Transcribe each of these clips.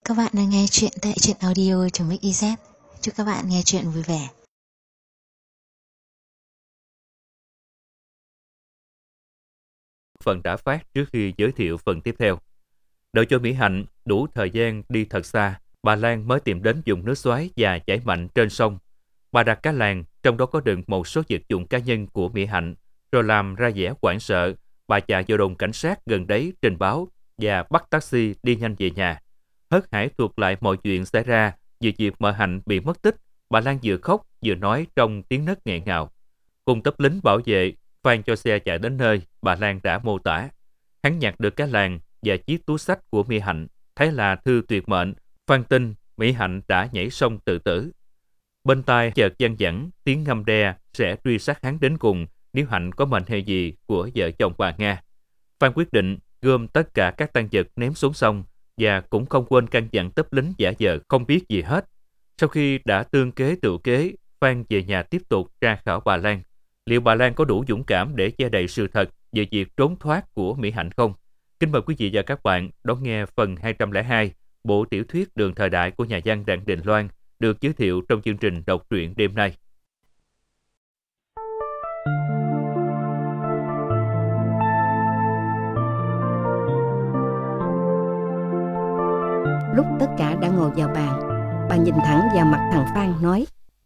Các bạn đang nghe chuyện tại truyện audio.mix.iz. Chúc các bạn nghe chuyện vui vẻ. Phần đã phát trước khi giới thiệu phần tiếp theo. Đợi cho Mỹ Hạnh đủ thời gian đi thật xa, bà Lan mới tìm đến dùng nước xoáy và chảy mạnh trên sông. Bà đặt cá làng, trong đó có đựng một số vật dụng cá nhân của Mỹ Hạnh, rồi làm ra vẻ hoảng sợ. Bà chạy vào đồn cảnh sát gần đấy trình báo và bắt taxi đi nhanh về nhà. Hớt hải thuật lại mọi chuyện xảy ra về việc mợ Hạnh bị mất tích. Bà Lan vừa khóc vừa nói trong tiếng nấc nghẹn ngào. Cùng tấp lính bảo vệ phanh cho xe chạy đến nơi bà Lan đã mô tả. Hắn nhặt được cái làng và chiếc túi xách của Mỹ Hạnh, thấy là thư tuyệt mệnh. Phan tin Mỹ Hạnh đã nhảy sông tự tử. Bên tai chợt văng vẳng tiếng ngâm đe sẽ truy sát hắn đến cùng nếu Hạnh có mệnh hệ gì của vợ chồng bà Nga. Phan quyết định gom tất cả các tang vật ném xuống sông và cũng không quên căn dặn tấp lính giả vờ không biết gì hết. Sau khi đã tương kế tự kế, Phan về nhà tiếp tục tra khảo bà Lan. Liệu bà Lan có đủ dũng cảm để che đậy sự thật về việc trốn thoát của Mỹ Hạnh không? Kính mời quý vị và các bạn đón nghe phần 202 bộ tiểu thuyết Đường Thời Đại của nhà văn Đặng Đình Loan được giới thiệu trong chương trình đọc truyện đêm nay. Lúc tất cả đã ngồi vào bàn, bà nhìn thẳng vào mặt thằng Phan nói: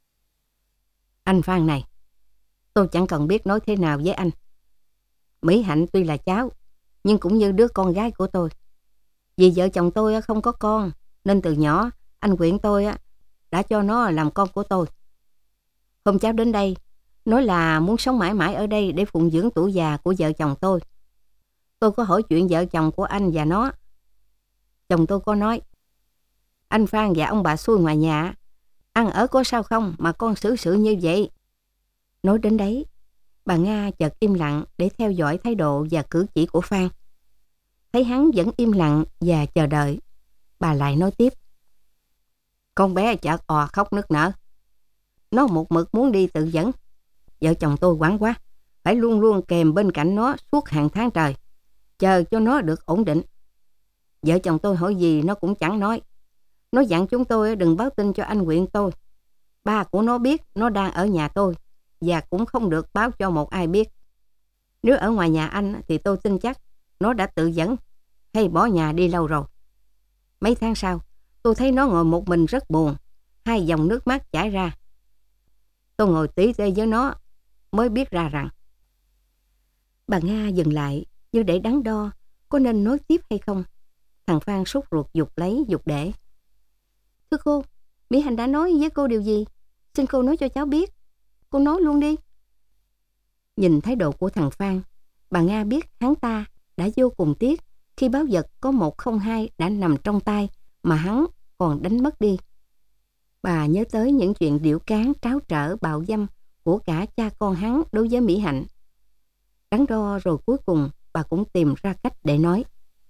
"Anh Phan này, tôi chẳng cần biết nói thế nào với anh. Mỹ Hạnh tuy là cháu, nhưng cũng như đứa con gái của tôi. Vì vợ chồng tôi không có con, nên từ nhỏ anh Quyện tôi đã cho nó làm con của tôi. Hôm cháu đến đây, nói là muốn sống mãi mãi ở đây để phụng dưỡng tuổi già của vợ chồng tôi. Tôi có hỏi chuyện vợ chồng của anh và nó. Chồng tôi có nói: anh Phan và ông bà xui ngoài nhà, ăn ở có sao không mà con xử sự như vậy." Nói đến đấy, bà Nga chợt im lặng để theo dõi thái độ và cử chỉ của Phan. Thấy hắn vẫn im lặng và chờ đợi, bà lại nói tiếp: "Con bé chợt òa khóc nức nở. Nó một mực muốn đi tự dẫn. Vợ chồng tôi quán quá, phải luôn luôn kèm bên cạnh nó suốt hàng tháng trời, chờ cho nó được ổn định. Vợ chồng tôi hỏi gì nó cũng chẳng nói. Nó dặn chúng tôi đừng báo tin cho anh Quyện tôi. Ba của nó biết nó đang ở nhà tôi và cũng không được báo cho một ai biết. Nếu ở ngoài nhà anh thì tôi tin chắc nó đã tự dẫn hay bỏ nhà đi lâu rồi. Mấy tháng sau, tôi thấy nó ngồi một mình rất buồn, hai dòng nước mắt chảy ra. Tôi ngồi tí tê với nó mới biết ra rằng..." Bà Nga dừng lại như để đắn đo có nên nói tiếp hay không. Thằng Phan sốt ruột giục lấy giục để: "Thưa cô, Mỹ Hạnh đã nói với cô điều gì? Xin cô nói cho cháu biết. Cô nói luôn đi." Nhìn thái độ của thằng Phan, bà Nga biết hắn ta đã vô cùng tiếc khi báu vật có 102 đã nằm trong tay mà hắn còn đánh mất đi. Bà nhớ tới những chuyện điểu cán tráo trở bạo dâm của cả cha con hắn đối với Mỹ Hạnh. Đắn đo rồi cuối cùng bà cũng tìm ra cách để nói: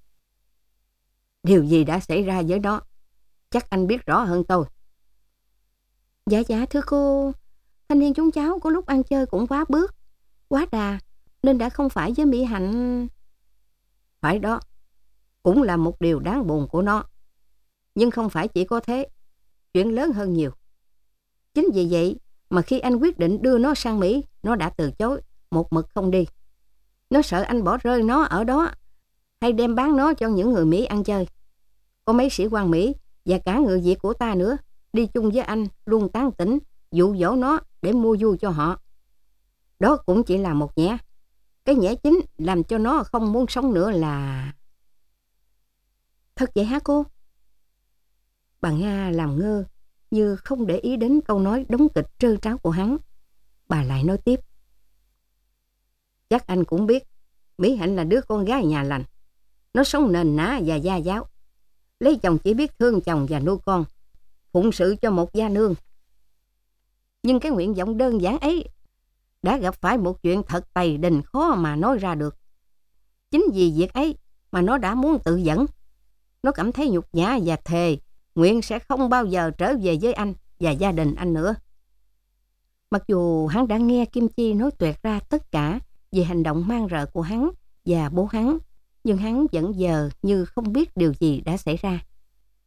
"Điều gì đã xảy ra với nó? Chắc anh biết rõ hơn tôi." Dạ thưa cô, thanh niên chúng cháu có lúc ăn chơi cũng quá bước, quá đà, nên đã không phải với Mỹ Hạnh." "Phải đó, cũng là một điều đáng buồn của nó. Nhưng không phải chỉ có thế, chuyện lớn hơn nhiều. Chính vì vậy mà khi anh quyết định đưa nó sang Mỹ, nó đã từ chối, một mực không đi. Nó sợ anh bỏ rơi nó ở đó hay đem bán nó cho những người Mỹ ăn chơi. Có mấy sĩ quan Mỹ và cả người Việt của ta nữa đi chung với anh luôn tán tỉnh dụ dỗ nó để mua vui cho họ. Đó cũng chỉ là một nhẽ. Cái nhẽ chính làm cho nó không muốn sống nữa là..." "Thật vậy hả cô?" Bà Nga làm ngơ như không để ý đến câu nói đóng kịch trơ tráo của hắn. Bà lại nói tiếp: "Chắc anh cũng biết Mỹ Hạnh là đứa con gái nhà lành. Nó sống nền nã và gia giáo. Lấy chồng chỉ biết thương chồng và nuôi con, phụng sự cho một gia nương. Nhưng cái nguyện vọng đơn giản ấy đã gặp phải một chuyện thật tày đình khó mà nói ra được. Chính vì việc ấy mà nó đã muốn tự dẫn. Nó cảm thấy nhục nhã và thề nguyện sẽ không bao giờ trở về với anh và gia đình anh nữa." Mặc dù hắn đã nghe Kim Chi nói toẹt ra tất cả về hành động man rợ của hắn và bố hắn, nhưng hắn vẫn vờ như không biết điều gì đã xảy ra.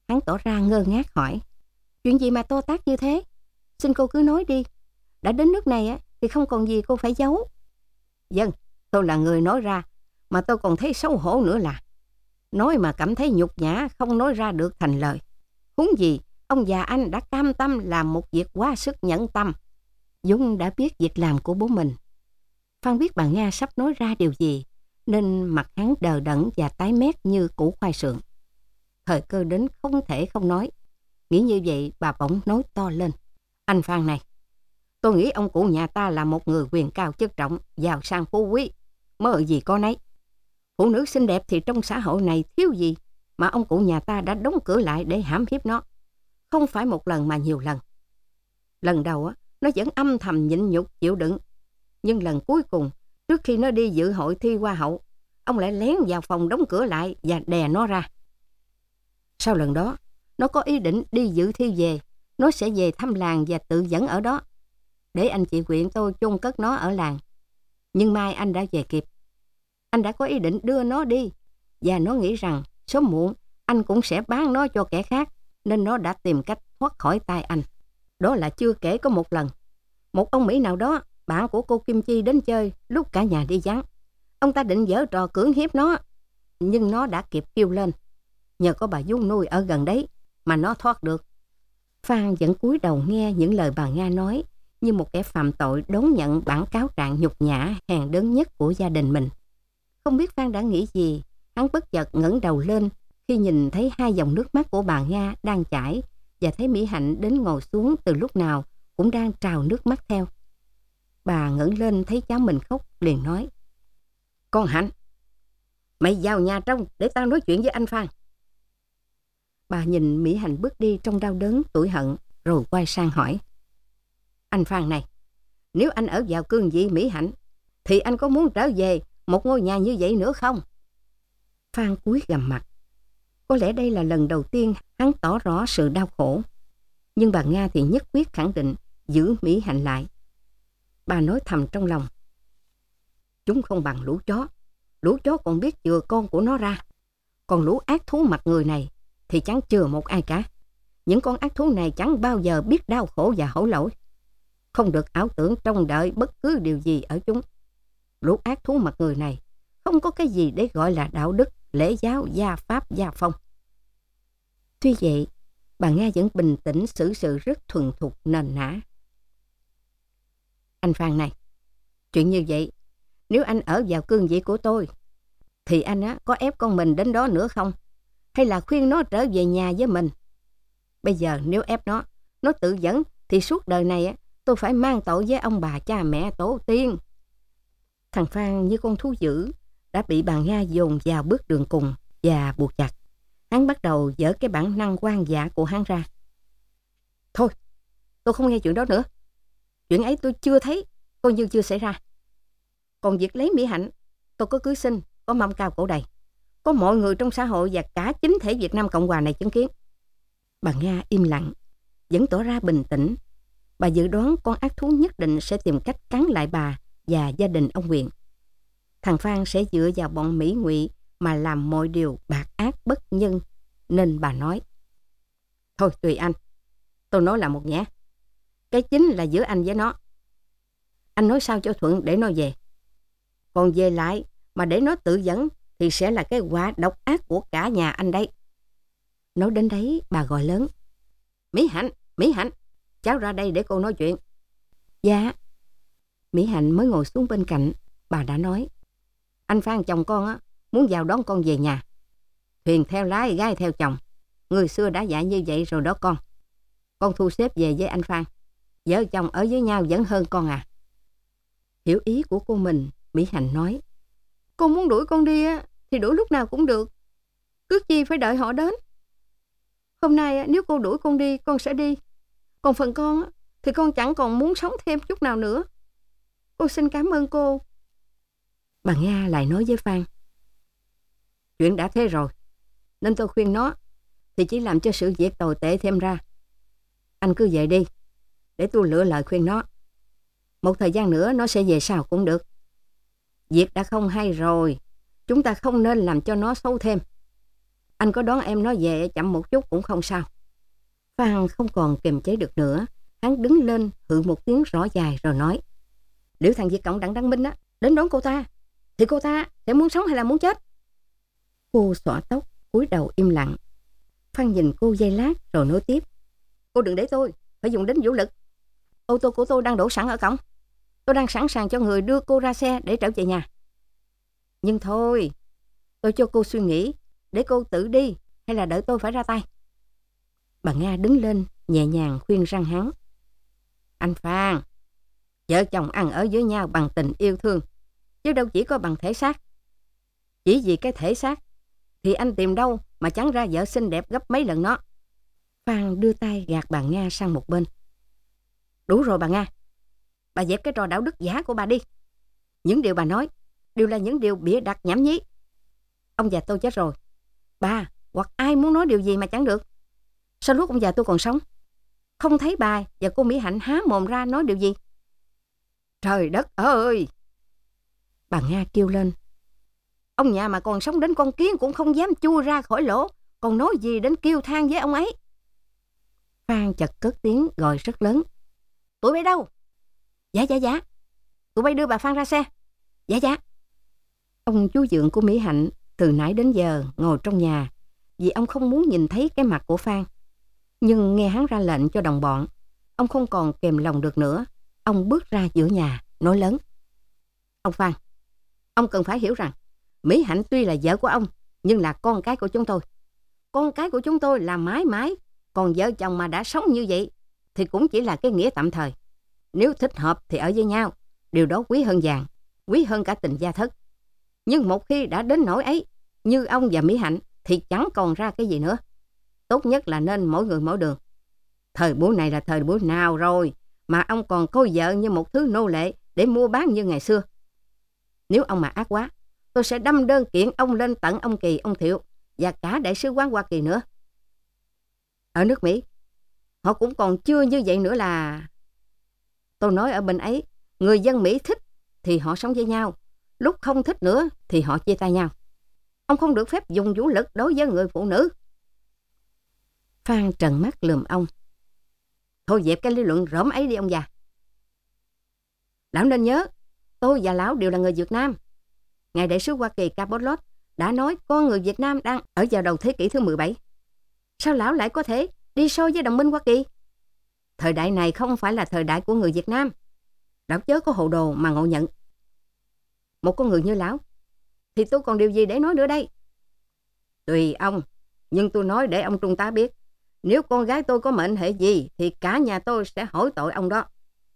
hắn tỏ ra ngơ ngác hỏi: Chuyện gì mà to tát như thế? Xin cô cứ nói đi. Đã đến nước này á thì không còn gì cô phải giấu. Vâng, tôi là người nói ra, mà tôi còn thấy xấu hổ nữa là. Nói mà cảm thấy nhục nhã, không nói ra được thành lời. Huống gì, ông già anh đã cam tâm làm một việc quá sức nhẫn tâm. Dũng đã biết việc làm của bố mình. Phan biết bà Nga sắp nói ra điều gì, nên mặt hắn đờ đẫn và tái mét như củ khoai sượng. Thời cơ đến không thể không nói. Nghĩ như vậy, bà bỗng nói to lên: Anh Phan này, tôi nghĩ ông cụ nhà ta là một người quyền cao chức trọng, giàu sang phú quý, mơ gì có nấy. Phụ nữ xinh đẹp thì trong xã hội này thiếu gì mà ông cụ nhà ta đã đóng cửa lại để hãm hiếp nó. Không phải một lần mà nhiều lần. Lần đầu á, nó vẫn âm thầm nhịn nhục chịu đựng. Nhưng lần cuối cùng, trước khi nó đi dự hội thi hoa hậu, ông lại lén vào phòng đóng cửa lại và đè nó ra. Sau lần đó, nó có ý định đi dự thi về, nó sẽ về thăm làng và tự dẫn ở đó, để anh chị Quyện tôi chôn cất nó ở làng. Nhưng mai anh đã về kịp. Anh đã có ý định đưa nó đi, và nó nghĩ rằng sớm muộn anh cũng sẽ bán nó cho kẻ khác, nên nó đã tìm cách thoát khỏi tay anh. Đó là chưa kể có một lần, một ông Mỹ nào đó, bạn của cô Kim Chi đến chơi lúc cả nhà đi vắng. Ông ta định giở trò cưỡng hiếp nó, nhưng nó đã kịp kêu lên. Nhờ có bà vú nuôi ở gần đấy mà nó thoát được. Phan vẫn cúi đầu nghe những lời bà Nga nói, như một kẻ phạm tội đón nhận bản cáo trạng nhục nhã hèn đớn nhất của gia đình mình. Không biết Phan đã nghĩ gì, hắn bất chợt ngẩng đầu lên khi nhìn thấy hai dòng nước mắt của bà Nga đang chảy, và thấy Mỹ Hạnh đến ngồi xuống từ lúc nào cũng đang trào nước mắt theo. Bà ngẩng lên thấy cháu mình khóc, liền nói: Con Hạnh, mày vào nhà trong để tao nói chuyện với anh Phan. Bà nhìn Mỹ Hạnh bước đi trong đau đớn tủi hận, rồi quay sang hỏi: Anh Phan này, nếu anh ở vào cương vị Mỹ Hạnh, thì anh có muốn trở về một ngôi nhà như vậy nữa không? Phan cúi gằm mặt. Có lẽ đây là lần đầu tiên hắn tỏ rõ sự đau khổ. Nhưng bà Nga thì nhất quyết khẳng định giữ Mỹ Hạnh lại. Bà nói thầm trong lòng: Chúng không bằng lũ chó. Lũ chó còn biết chừa con của nó ra. Còn lũ ác thú mặt người này thì chẳng chừa một ai cả. Những con ác thú này chẳng bao giờ biết đau khổ và hổ lỗi. Không được ảo tưởng trông đợi bất cứ điều gì ở chúng. Lũ ác thú mặt người này không có cái gì để gọi là đạo đức, lễ giáo, gia pháp, gia phong. Tuy vậy, bà Nga vẫn bình tĩnh xử sự rất thuần thục nền nã. Anh Phan này, chuyện như vậy, nếu anh ở vào cương vị của tôi, thì anh có ép con mình đến đó nữa không? Hay là khuyên nó trở về nhà với mình? Bây giờ nếu ép nó tự dẫn, thì suốt đời này tôi phải mang tội với ông bà cha mẹ tổ tiên. Thằng Phan như con thú dữ đã bị bà Nga dồn vào bước đường cùng và buộc chặt. Hắn bắt đầu dở cái bản năng hoang dã của hắn ra. Thôi, tôi không nghe chuyện đó nữa. Chuyện ấy tôi chưa thấy, coi như chưa xảy ra. Còn việc lấy Mỹ Hạnh, tôi có cưới xin, có mâm cao cổ đầy, có mọi người trong xã hội và cả chính thể Việt Nam Cộng Hòa này chứng kiến. Bà Nga im lặng, vẫn tỏ ra bình tĩnh. Bà dự đoán con ác thú nhất định sẽ tìm cách cắn lại bà và gia đình ông Quyền. Thằng Phan sẽ dựa vào bọn Mỹ Ngụy mà làm mọi điều bạc ác bất nhân, nên bà nói: Thôi tùy anh, tôi nói là một nhẽ. Cái chính là giữa anh với nó. Anh nói sao cho thuận để nó về. Còn về lại mà để nó tự dẫn thì sẽ là cái quả độc ác của cả nhà anh đấy. Nói đến đấy, bà gọi lớn: Mỹ Hạnh, Mỹ Hạnh, cháu ra đây để cô nói chuyện. Dạ. Mỹ Hạnh mới ngồi xuống bên cạnh, bà đã nói: Anh Phan chồng con muốn vào đón con về nhà. Thuyền theo lái, gái theo chồng. Người xưa đã dạy như vậy rồi đó con. Con thu xếp về với anh Phan. Vợ chồng ở với nhau vẫn hơn con à. Hiểu ý của cô mình, Mỹ Hạnh nói: Con muốn đuổi con đi thì đuổi lúc nào cũng được. Cứ chi phải đợi họ đến. Hôm nay nếu cô đuổi con đi, con sẽ đi. Còn phần con thì con chẳng còn muốn sống thêm chút nào nữa. Cô xin cảm ơn cô. Bà Nga lại nói với Phan: Chuyện đã thế rồi, nên tôi khuyên nó thì chỉ làm cho sự việc tồi tệ thêm ra. Anh cứ về đi, để tôi lựa lời khuyên nó. Một thời gian nữa nó sẽ về sau cũng được. Việc đã không hay rồi, chúng ta không nên làm cho nó xấu thêm. Anh có đón em nó về chậm một chút cũng không sao. Phan không còn kiềm chế được nữa. Hắn đứng lên hự một tiếng rõ dài rồi nói: Nếu thằng Việt Cộng Đặng Đăng Minh đến đón cô ta, thì cô ta sẽ muốn sống hay là muốn chết? Cô xõa tóc, cúi đầu im lặng. Phan nhìn cô giây lát rồi nói tiếp: Cô đừng để tôi phải dùng đến vũ lực. Ô tô của tôi đang đổ sẵn ở cổng. Tôi đang sẵn sàng cho người đưa cô ra xe để trở về nhà. Nhưng thôi, tôi cho cô suy nghĩ, để cô tự đi hay là đợi tôi phải ra tay. Bà Nga đứng lên nhẹ nhàng khuyên răn hắn: Anh Phan, vợ chồng ăn ở với nhau bằng tình yêu thương, chứ đâu chỉ có bằng thể xác. Chỉ vì cái thể xác thì anh tìm đâu mà chẳng ra vợ xinh đẹp gấp mấy lần nó. Phan đưa tay gạt bà Nga sang một bên. Đủ rồi bà Nga, bà dẹp cái trò đạo đức giả của bà đi. Những điều bà nói đều là những điều bịa đặt nhảm nhí. Ông già tôi chết rồi, bà hoặc ai muốn nói điều gì mà chẳng được. Sao lúc ông già tôi còn sống, không thấy bà và cô Mỹ Hạnh há mồm ra nói điều gì? Trời đất ơi! Bà Nga kêu lên. Ông nhà mà còn sống đến con kiến cũng không dám chui ra khỏi lỗ, còn nói gì đến kêu than với ông ấy. Phan chợt cất tiếng gọi rất lớn. Tụi bay đâu? Dạ. Tụi bay đưa bà Phan ra xe. Dạ. Ông chú dượng của Mỹ Hạnh từ nãy đến giờ ngồi trong nhà vì ông không muốn nhìn thấy cái mặt của Phan. Nhưng nghe hắn ra lệnh cho đồng bọn, ông không còn kềm lòng được nữa. Ông bước ra giữa nhà, nói lớn. Ông Phan, ông cần phải hiểu rằng Mỹ Hạnh tuy là vợ của ông, nhưng là con cái của chúng tôi. Con cái của chúng tôi là mãi mãi, còn vợ chồng mà đã sống như vậy thì cũng chỉ là cái nghĩa tạm thời. Nếu thích hợp thì ở với nhau, điều đó quý hơn vàng, quý hơn cả tình gia thất. Nhưng một khi đã đến nỗi ấy, như ông và Mỹ Hạnh, thì chẳng còn ra cái gì nữa. Tốt nhất là nên mỗi người mỗi đường. Thời buổi này là thời buổi nào rồi mà ông còn coi vợ như một thứ nô lệ để mua bán như ngày xưa? Nếu ông mà ác quá, tôi sẽ đâm đơn kiện ông lên tận ông Kỳ, ông Thiệu và cả đại sứ quán Hoa Kỳ nữa. Ở nước Mỹ, họ cũng còn chưa như vậy nữa là... Tôi nói ở bên ấy, người dân Mỹ thích thì họ sống với nhau, lúc không thích nữa thì họ chia tay nhau. Ông không được phép dùng vũ lực đối với người phụ nữ. Phan trợn mắt lườm ông. Thôi dẹp cái lý luận rỗm ấy đi ông già. Lão nên nhớ, tôi và lão đều là người Việt Nam. Ngài đại sứ Hoa Kỳ Cabot đã nói con người Việt Nam đang ở vào đầu thế kỷ thứ 17. Sao lão lại có thể đi so với đồng minh Hoa Kỳ? Thời đại này không phải là thời đại của người Việt Nam. Lão chớ có hồ đồ mà ngộ nhận. Một con người như lão thì tôi còn điều gì để nói nữa đây? Tùy ông, nhưng tôi nói để ông trung tá biết, nếu con gái tôi có mệnh hệ gì thì cả nhà tôi sẽ hỏi tội ông đó.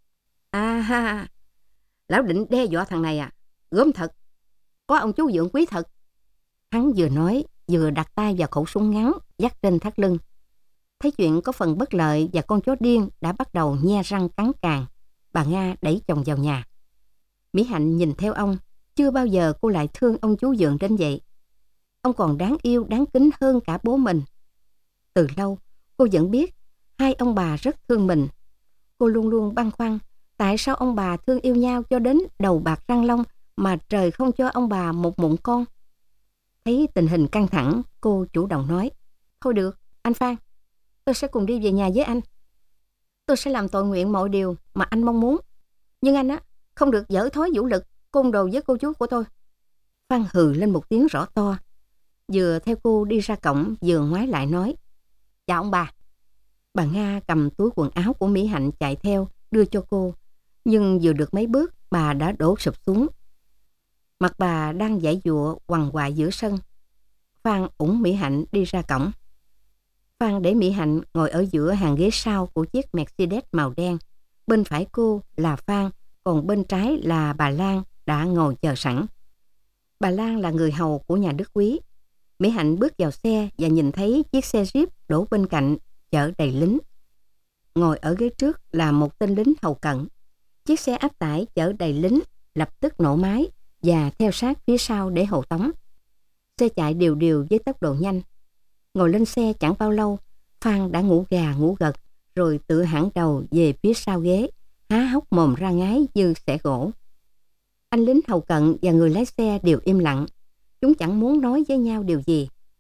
Lão định đe dọa thằng này à? Gớm thật. Có ông chú dượng quý thật. Hắn vừa nói vừa đặt tay vào khẩu súng ngắn dắt trên thắt lưng. Thấy chuyện có phần bất lợi và con chó điên đã bắt đầu nhe răng cắn càng, bà Nga đẩy chồng vào nhà. Mỹ Hạnh nhìn theo ông, chưa bao giờ cô lại thương ông chú dượng đến vậy. Ông còn đáng yêu, đáng kính hơn cả bố mình. Từ lâu, cô vẫn biết hai ông bà rất thương mình. Cô luôn luôn băn khoăn tại sao ông bà thương yêu nhau cho đến đầu bạc răng long mà trời không cho ông bà một mụn con. Thấy tình hình căng thẳng, cô chủ động nói. Thôi được, anh Phan, tôi sẽ cùng đi về nhà với anh. Tôi sẽ làm tội nguyện mọi điều mà anh mong muốn. Nhưng anh không được dở thói vũ lực côn đồ với cô chú của tôi. Phan hừ lên một tiếng rõ to. Vừa theo cô đi ra cổng, vừa ngoái lại nói. Chào ông bà. Bà Nga cầm túi quần áo của Mỹ Hạnh chạy theo, đưa cho cô. Nhưng vừa được mấy bước, bà đã đổ sụp xuống. Mặt bà đang giãy giụa quằn quại giữa sân. Phan ủng Mỹ Hạnh đi ra cổng. Phan để Mỹ Hạnh ngồi ở giữa hàng ghế sau của chiếc Mercedes màu đen. Bên phải cô là Phan, còn bên trái là bà Lan đã ngồi chờ sẵn. Bà Lan là người hầu của nhà Đức Quý. Mỹ Hạnh bước vào xe và nhìn thấy chiếc xe Jeep đổ bên cạnh chở đầy lính. Ngồi ở ghế trước là một tên lính hầu cận. Chiếc xe áp tải chở đầy lính lập tức nổ máy và theo sát phía sau để hộ tống. Xe chạy đều đều với tốc độ nhanh. Ngồi lên xe chẳng bao lâu, Phan đã ngủ gà ngủ gật rồi tự hãng đầu về phía sau ghế, há hốc mồm ra ngái như xẻ gỗ. Anh lính hầu cận và người lái xe đều im lặng. Chúng chẳng muốn nói với nhau điều gì.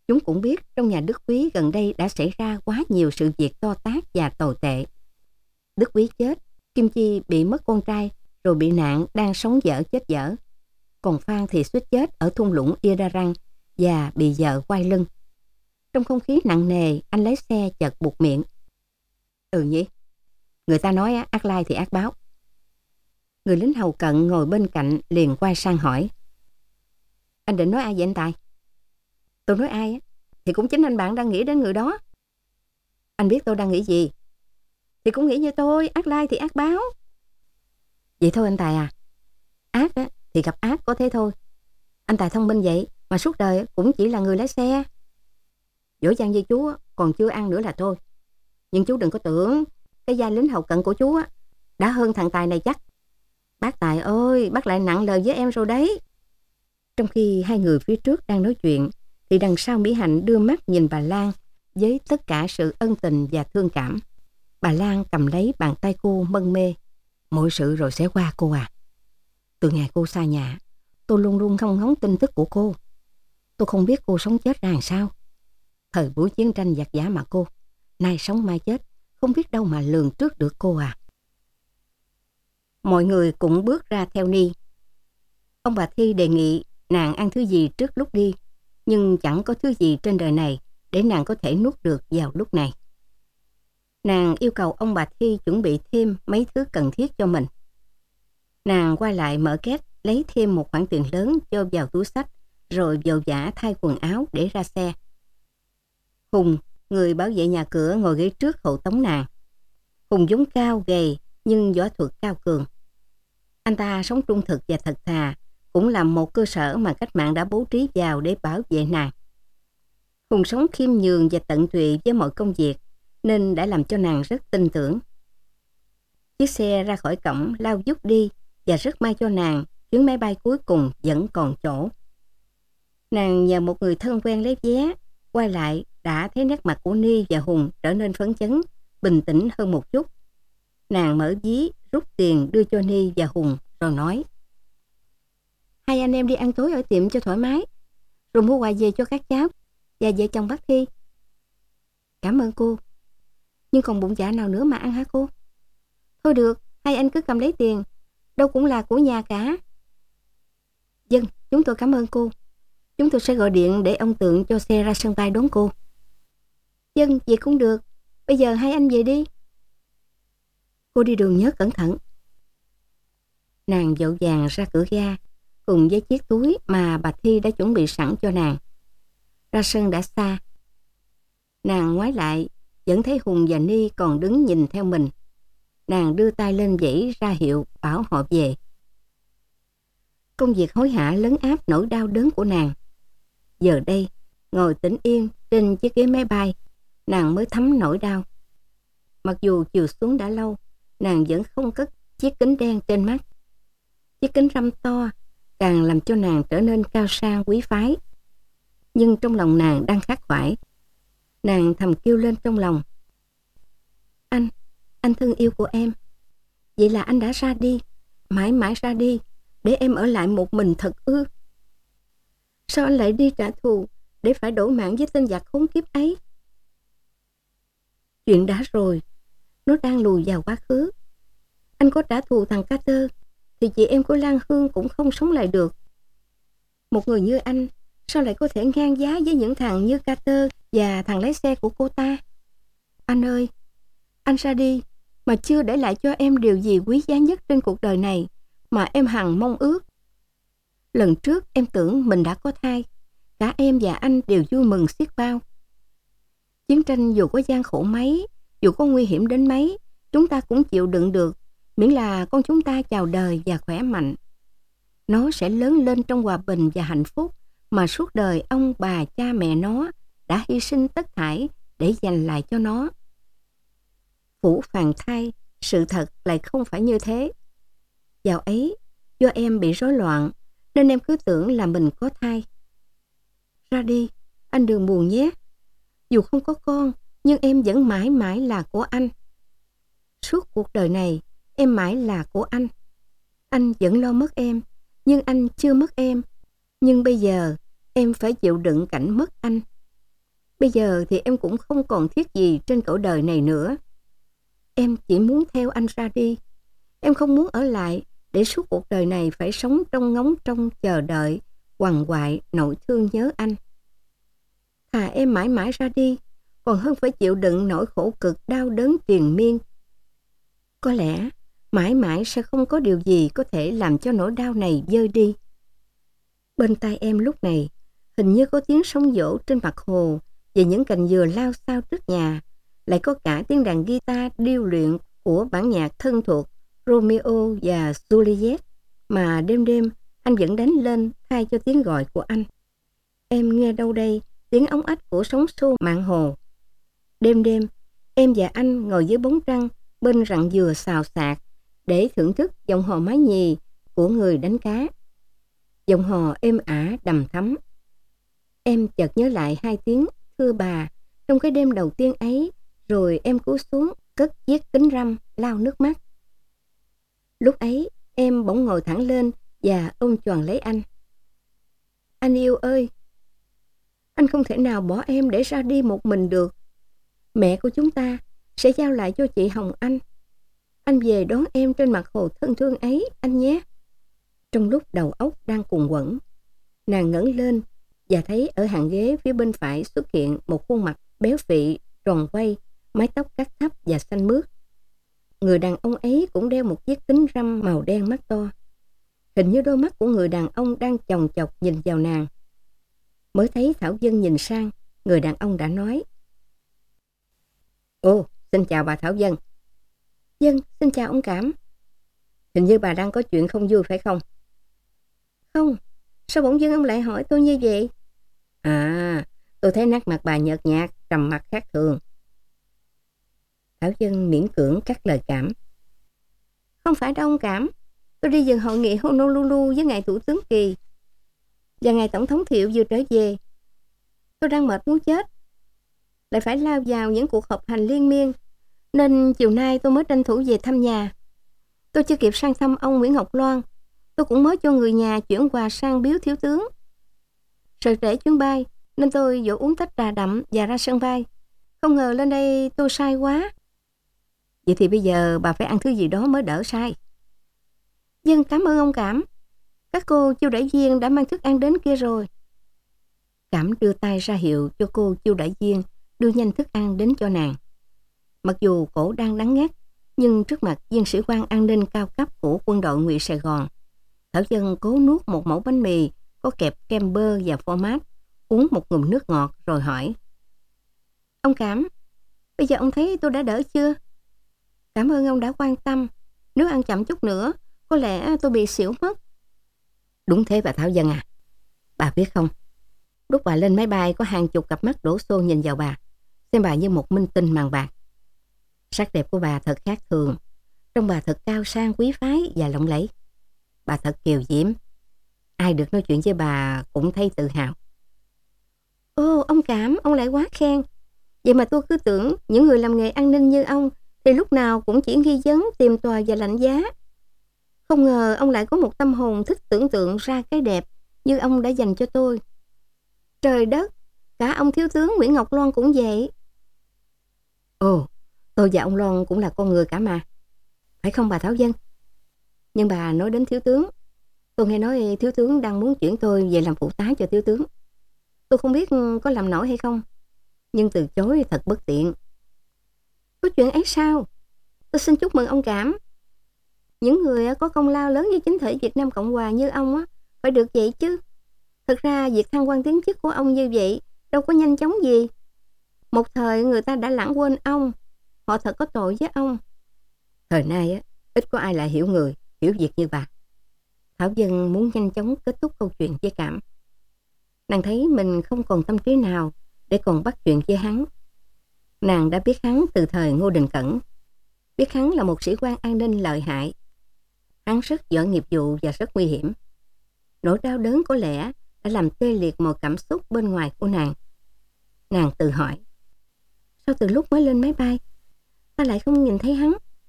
Chúng cũng biết trong nhà Đức Quý gần đây đã xảy ra quá nhiều sự việc to tát và tồi tệ. Đức Quý chết, Kim Chi bị mất con trai, rồi bị nạn đang sống dở chết dở. Còn Phan thì suýt chết ở thung lũng Irarang và bị vợ quay lưng. Trong không khí nặng nề, anh lái xe chợt buột miệng. Nhỉ, người ta nói ác lai thì ác báo. Người lính hầu cận ngồi bên cạnh liền quay sang hỏi. Anh định nói ai vậy anh Tài? Tôi nói ai thì cũng chính anh bạn đang nghĩ đến người đó. Anh biết tôi đang nghĩ gì? Thì cũng nghĩ như tôi, ác lai thì ác báo. Vậy thôi anh Tài à. Ác thì gặp ác có thế thôi. Anh Tài thông minh vậy mà suốt đời cũng chỉ là người lái xe. Dỗ dàng với chú còn chưa ăn nữa là thôi. Nhưng chú đừng có tưởng cái vai lính hầu cận của chú đã hơn thằng Tài này chắc. Bác Tài ơi, bác lại nặng lời với em rồi đấy. Trong khi hai người phía trước đang nói chuyện thì đằng sau Mỹ Hạnh đưa mắt nhìn bà Lan với tất cả sự ân tình và thương cảm. Bà Lan cầm lấy bàn tay cô mân mê. Mọi sự rồi sẽ qua cô à. Từ ngày cô xa nhà, tôi luôn luôn không ngóng tin tức của cô. Tôi không biết cô sống chết ra làm sao. Thời buổi chiến tranh giặc giã mà cô, nay sống mai chết, không biết đâu mà lường trước được cô à. Mọi người cũng bước ra theo Ni. Ông bà Thi đề nghị nàng ăn thứ gì trước lúc đi, nhưng chẳng có thứ gì trên đời này để nàng có thể nuốt được vào lúc này. Nàng yêu cầu ông bà Thi chuẩn bị thêm mấy thứ cần thiết cho mình. Nàng quay lại mở két, lấy thêm một khoản tiền lớn cho vào túi xách, rồi vội vã thay quần áo để ra xe. Hùng, người bảo vệ nhà cửa, ngồi ghế trước hộ tống nàng. Hùng vốn cao gầy nhưng võ thuật cao cường. Anh ta sống trung thực và thật thà, cũng là một cơ sở mà cách mạng đã bố trí vào để bảo vệ nàng. Hùng sống khiêm nhường và tận tụy với mọi công việc, nên đã làm cho nàng rất tin tưởng. Chiếc xe ra khỏi cổng lao vút đi, và rất may cho nàng, chuyến máy bay cuối cùng vẫn còn chỗ. Nàng nhờ một người thân quen lấy vé, quay lại đã thấy nét mặt của Ni và Hùng trở nên phấn chấn, bình tĩnh hơn một chút. Nàng mở ví, rút tiền đưa cho Ni và Hùng, rồi nói. Hai anh em đi ăn tối ở tiệm cho thoải mái, rồi mua quà về cho các cháu và vợ chồng bác Thi. Cảm ơn cô. Nhưng còn bụng dạ nào nữa mà ăn hả cô? Thôi được, hai anh cứ cầm lấy tiền, đâu cũng là của nhà cả. Vâng, chúng tôi cảm ơn cô. Chúng tôi sẽ gọi điện để ông Tượng cho xe ra sân bay đón cô. Vâng, vậy cũng được. Bây giờ hai anh về đi. Cô đi đường nhớ cẩn thận. Nàng vội vàng ra cửa ga, cùng với chiếc túi mà bà Thi đã chuẩn bị sẵn cho nàng. Ra sân đã xa. Nàng ngoái lại, vẫn thấy Hùng và Ni còn đứng nhìn theo mình. Nàng đưa tay lên vẫy ra hiệu bảo họ về. Công việc hối hả lấn áp nỗi đau đớn của nàng. Giờ đây, ngồi tĩnh yên trên chiếc ghế máy bay, nàng mới thấm nỗi đau. Mặc dù chiều xuống đã lâu, nàng vẫn không cất chiếc kính đen trên mắt. Chiếc kính râm to càng làm cho nàng trở nên cao sang quý phái. Nhưng trong lòng nàng đang khắc khoải. Nàng thầm kêu lên trong lòng. Anh thân yêu của em. Vậy là anh đã ra đi, mãi mãi ra đi, để em ở lại một mình thật ư? Sao anh lại đi trả thù để phải đổi mạng với tên giặc khốn kiếp ấy? Chuyện đã rồi, nó đang lùi vào quá khứ. Anh có trả thù thằng Carter thì chị em của Lan Hương cũng không sống lại được. Một người như anh sao lại có thể ngang giá với những thằng như Carter và thằng lái xe của cô ta? Anh ơi, anh ra đi mà chưa để lại cho em điều gì quý giá nhất trên cuộc đời này mà em hằng mong ước. Lần trước em tưởng mình đã có thai, cả em và anh đều vui mừng xiết bao. Chiến tranh dù có gian khổ mấy, dù có nguy hiểm đến mấy, chúng ta cũng chịu đựng được, miễn là con chúng ta chào đời và khỏe mạnh. Nó sẽ lớn lên trong hòa bình và hạnh phúc mà suốt đời ông bà cha mẹ nó đã hy sinh tất thảy để dành lại cho nó. Phủ phàng thai, sự thật lại không phải như thế. Dạo ấy, do em bị rối loạn nên em cứ tưởng là mình có thai. Ra đi, anh đừng buồn nhé. Dù không có con, nhưng em vẫn mãi mãi là của anh. Suốt cuộc đời này, em mãi là của anh. Anh vẫn lo mất em, nhưng anh chưa mất em. Nhưng bây giờ, em phải chịu đựng cảnh mất anh. Bây giờ thì em cũng không còn thiết gì trên cõi đời này nữa. Em chỉ muốn theo anh ra đi. Em không muốn ở lại để suốt cuộc đời này phải sống trong ngóng trông chờ đợi, quằn quại, nỗi thương nhớ anh. Thà em mãi mãi ra đi, còn hơn phải chịu đựng nỗi khổ cực đau đớn triền miên. Có lẽ mãi mãi sẽ không có điều gì có thể làm cho nỗi đau này vơi đi. Bên tai em lúc này hình như có tiếng sóng vỗ trên mặt hồ về những cành dừa lao xao trước nhà, lại có cả tiếng đàn guitar điêu luyện của bản nhạc thân thuộc Romeo và Juliet mà đêm đêm anh vẫn đánh lên thay cho tiếng gọi của anh. Em nghe đâu đây tiếng ống ách của sóng xô mạn hồ. Đêm đêm em và anh ngồi dưới bóng trăng bên rặng dừa xào xạc để thưởng thức giọng hò mái nhì của người đánh cá. Giọng hò êm ả đầm thắm. Em chợt nhớ lại hai tiếng thưa bà trong cái đêm đầu tiên ấy, rồi em cúi xuống cất chiếc kính râm lau nước mắt. Lúc ấy em bỗng ngồi thẳng lên và ôm choàng lấy anh. Anh yêu ơi, anh không thể nào bỏ em để ra đi một mình được. Mẹ của chúng ta sẽ giao lại cho chị Hồng Anh. Anh về đón em trên mặt hồ thân thương ấy, anh nhé. Trong lúc đầu óc đang cuồn quẩn, nàng ngẩng lên và thấy ở hàng ghế phía bên phải xuất hiện một khuôn mặt béo phì, tròn quay, mái tóc cắt thấp và xanh mướt. Người đàn ông ấy cũng đeo một chiếc kính râm màu đen mắt to. Hình như đôi mắt của người đàn ông đang chòng chọc nhìn vào nàng. Mới thấy Thảo Dân nhìn sang, người đàn ông đã nói: Ồ, xin chào bà Thảo Dân. Dân, xin chào ông Cảm. Hình như bà đang có chuyện không vui phải không? Không, sao bỗng dưng ông lại hỏi tôi như vậy? À, tôi thấy nét mặt bà nhợt nhạt, trầm mặc khác thường. Thảo Dân miễn cưỡng cắt lời Cảm. Không phải đâu ông Cảm, tôi đi dự hội nghị Honolulu với ngài Thủ tướng Kỳ và ngài Tổng thống Thiệu vừa trở về. Tôi đang mệt muốn chết, lại phải lao vào những cuộc họp hành liên miên, nên chiều nay tôi mới tranh thủ về thăm nhà. Tôi chưa kịp sang thăm ông Nguyễn Ngọc Loan, tôi cũng mới cho người nhà chuyển quà sang biếu thiếu tướng. Sợ trễ chuyến bay nên tôi vội uống tách trà đậm và ra sân bay. Không ngờ lên đây tôi sai quá. Vậy thì bây giờ bà phải ăn thứ gì đó mới đỡ sai. Dân, cảm ơn ông Cảm. Các cô chiêu đãi viên đã mang thức ăn đến kia rồi. Cảm đưa tay ra hiệu cho cô chiêu đãi viên đưa nhanh thức ăn đến cho nàng. Mặc dù cổ đang đắng ngắt, nhưng trước mặt viên sĩ quan an ninh cao cấp của quân đội Ngụy Sài Gòn, Thảo Dân cố nuốt một mẩu bánh mì có kẹp kem bơ và phô mát, uống một ngụm nước ngọt rồi hỏi: Ông Cảm, bây giờ ông thấy tôi đã đỡ chưa? Cảm ơn ông đã quan tâm. Nếu ăn chậm chút nữa, có lẽ tôi bị xỉu mất. Đúng thế bà Thảo Dân à. Bà biết không, lúc bà lên máy bay có hàng chục cặp mắt đổ xô nhìn vào bà, xem bà như một minh tinh màn bạc. Sắc đẹp của bà thật khác thường, trông bà thật cao sang quý phái và lộng lẫy. Bà thật kiều diễm, ai được nói chuyện với bà cũng thấy tự hào. Ô, ông Cảm, ông lại quá khen. Vậy mà tôi cứ tưởng những người làm nghề an ninh như ông thì lúc nào cũng chỉ nghi vấn, tìm tòi và lạnh giá. Không ngờ ông lại có một tâm hồn thích tưởng tượng ra cái đẹp như ông đã dành cho tôi. Trời đất, cả ông thiếu tướng Nguyễn Ngọc Loan cũng vậy. Ồ, tôi và ông Loan cũng là con người cả mà. Phải không bà Thảo Dân? Nhưng bà nói đến thiếu tướng, tôi nghe nói thiếu tướng đang muốn chuyển tôi về làm phụ tá cho thiếu tướng. Tôi không biết có làm nổi hay không, nhưng từ chối thật bất tiện. Có chuyện ấy sao? Tôi xin chúc mừng ông Cảm. Những người có công lao lớn với chính thể Việt Nam Cộng Hòa như ông á, phải được vậy chứ. Thực ra việc thăng quan tiến chức của ông như vậy đâu có nhanh chóng gì. Một thời người ta đã lãng quên ông. Họ thật có tội với ông. Thời nay á, ít có ai lại hiểu người, hiểu việc như bà. Thảo Dân muốn nhanh chóng kết thúc câu chuyện với Cảm. Nàng thấy mình không còn tâm trí nào để còn bắt chuyện với hắn. Nàng đã biết hắn từ thời Ngô Đình Cẩn, biết hắn là một sĩ quan an ninh lợi hại. Hắn rất giỏi nghiệp vụ và rất nguy hiểm. Nỗi đau đớn có lẽ đã làm tê liệt mọi cảm xúc bên ngoài của nàng. Nàng tự hỏi, sao từ lúc mới lên máy bay ta lại không nhìn thấy hắn?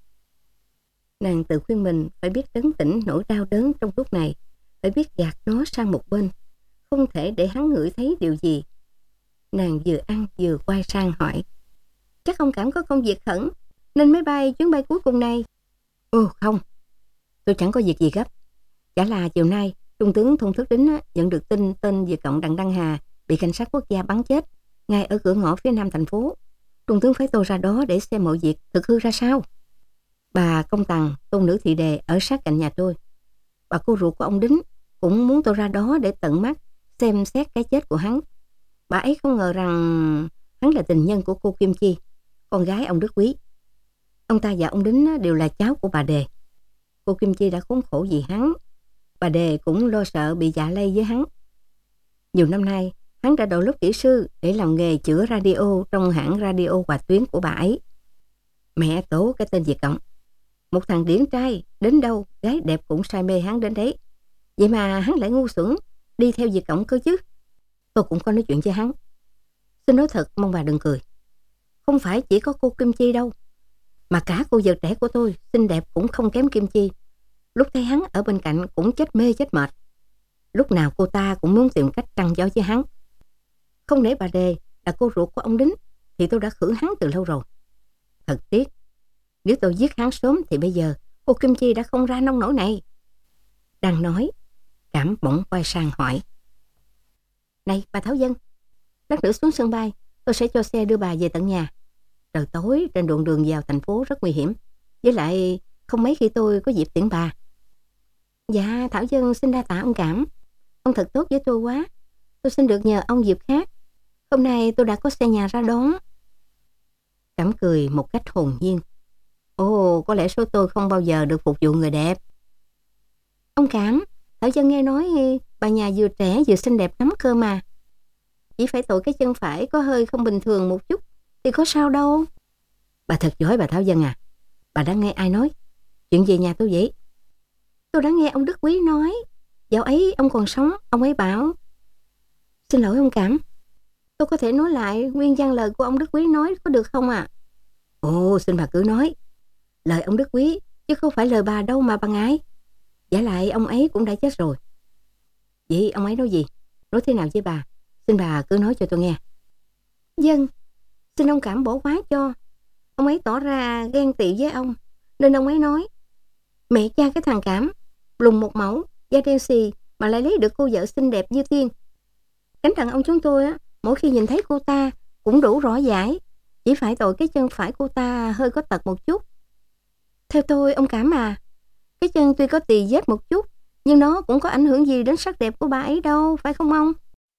Nàng tự khuyên mình phải biết trấn tĩnh nỗi đau đớn trong lúc này, phải biết gạt nó sang một bên, không thể để hắn ngửi thấy điều gì. Nàng vừa ăn vừa quay sang hỏi. Chắc ông Cảm có công việc khẩn nên mới bay chuyến bay cuối cùng này. Ồ không, tôi chẳng có việc gì gấp. Chả là chiều nay Trung tướng Thôn Thức Đính nhận được tin tên Việt Cộng Đặng Đăng Hà bị cảnh sát quốc gia bắn chết ngay ở cửa ngõ phía nam thành phố. Trung tướng phái tôi ra đó để xem mọi việc thực hư ra sao. Bà Công Tằng, tôn nữ Thị Đề ở sát cạnh nhà tôi. Bà cô ruột của ông Đính cũng muốn tôi ra đó để tận mắt xem xét cái chết của hắn. Bà ấy không ngờ rằng hắn là tình nhân của cô Kim Chi, con gái ông Đức Quý. Ông ta và ông Đính đều là cháu của bà Đề. Cô Kim Chi đã khốn khổ vì hắn. Bà Đề cũng lo sợ bị dạ lây với hắn. Nhiều năm nay, hắn đã đậu lớp kỹ sư để làm nghề chữa radio trong hãng radio Hòa Tuyến của bà ấy. Mẹ tổ cái tên Việt Cộng. Một thằng điển trai, đến đâu gái đẹp cũng say mê hắn đến đấy. Vậy mà hắn lại ngu xuẩn đi theo Việt Cộng cơ chứ. Tôi cũng có nói chuyện với hắn. Xin nói thật, mong bà đừng cười. Không phải chỉ có cô Kim Chi đâu, mà cả cô vợ trẻ của tôi xinh đẹp cũng không kém Kim Chi. Lúc thấy hắn ở bên cạnh cũng chết mê chết mệt. Lúc nào cô ta cũng muốn tìm cách trăng gió với hắn. Không để bà Đề là cô ruột của ông Đính thì tôi đã khử hắn từ lâu rồi. Thật tiếc, nếu tôi giết hắn sớm thì bây giờ cô Kim Chi đã không ra nông nổi này. Đang nói, Cảm bỗng quay sang hỏi. Này bà Thảo Dân, lát nữa xuống sân bay tôi sẽ cho xe đưa bà về tận nhà. Trời tối trên đoạn đường vào thành phố rất nguy hiểm. Với lại không mấy khi tôi có dịp tiễn bà. Dạ Thảo Dân xin đa tạ ông Cảm. Ông thật tốt với tôi quá. Tôi xin được nhờ ông dịp khác. Hôm nay tôi đã có xe nhà ra đón. Cảm cười một cách hồn nhiên. Ồ, có lẽ số tôi không bao giờ được phục vụ người đẹp. Ông Cảm, Thảo Dân nghe nói bà nhà vừa trẻ vừa xinh đẹp lắm cơ mà. Chỉ phải tội cái chân phải có hơi không bình thường một chút thì có sao đâu. Bà thật giỏi bà Thảo Dân à. Bà đã nghe ai nói? Chuyện về nhà tôi vậy? Tôi đã nghe ông Đức Quý nói. Dạo ấy ông còn sống, ông ấy bảo. Xin lỗi ông Cảm, tôi có thể nói lại nguyên văn lời của ông Đức Quý nói có được không ạ? Ồ, xin bà cứ nói. Lời ông Đức Quý chứ không phải lời bà đâu mà bà ngại. Giả lại ông ấy cũng đã chết rồi. Vậy ông ấy nói gì? Nói thế nào với bà? Xin bà cứ nói cho tôi nghe. Dân, xin ông Cảm bỏ quá cho. Ông ấy tỏ ra ghen tị với ông, nên ông ấy nói mẹ cha cái thằng Cảm lùng một mẫu, da đen xì mà lại lấy được cô vợ xinh đẹp như tiên. Cánh đàn ông chúng tôi á, mỗi khi nhìn thấy cô ta cũng đủ rõ giải. Chỉ phải tội cái chân phải cô ta hơi có tật một chút. Theo tôi ông Cảm à, cái chân tuy có tì vết một chút nhưng nó cũng có ảnh hưởng gì đến sắc đẹp của bà ấy đâu, phải không ông?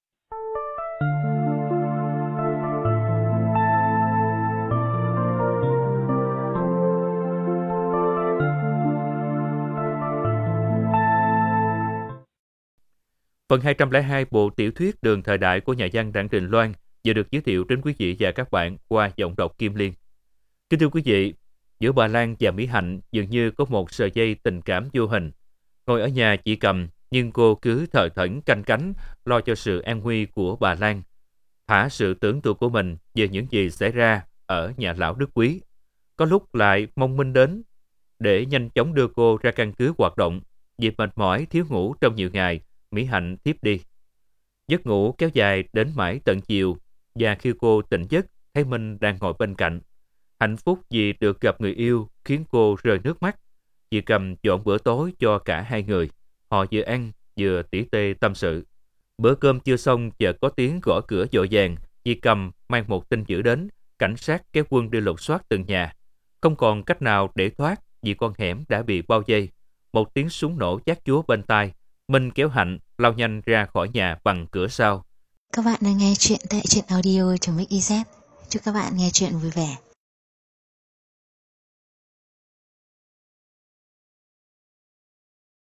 Phần 202 bộ tiểu thuyết Đường Thời Đại của nhà văn Đặng Đình Loan vừa được giới thiệu đến quý vị và các bạn qua giọng đọc Kim Liên. Kính thưa quý vị, giữa bà Lan và Mỹ Hạnh dường như có một sợi dây tình cảm vô hình. Ngồi ở nhà chị Cầm, nhưng cô cứ thờ thẫn canh cánh lo cho sự an nguy của bà Lan, thả sự tưởng tượng của mình về những gì xảy ra ở nhà lão Đức Quý. Có lúc lại mong Minh đến để nhanh chóng đưa cô ra căn cứ hoạt động. Vì mệt mỏi thiếu ngủ trong nhiều ngày, Mỹ Hạnh thiếp đi. Giấc ngủ kéo dài đến mãi tận chiều, và khi cô tỉnh giấc thấy Minh đang ngồi bên cạnh. Hạnh phúc vì được gặp người yêu khiến cô rơi nước mắt. Chị Cầm dọn bữa tối cho cả hai người. Họ vừa ăn vừa tỉ tê tâm sự. Bữa cơm chưa xong chợt có tiếng gõ cửa vội vàng. Chị Cầm mang một tin dữ đến. Cảnh sát kéo quân đi lục soát từng nhà. Không còn cách nào để thoát vì con hẻm đã bị bao vây. Một tiếng súng nổ chát chúa bên tai. Minh kéo Hạnh lao nhanh ra khỏi nhà bằng cửa sau. Các bạn đang nghe chuyện tại truyện audio.mix.iz. Chúc các bạn nghe chuyện vui vẻ.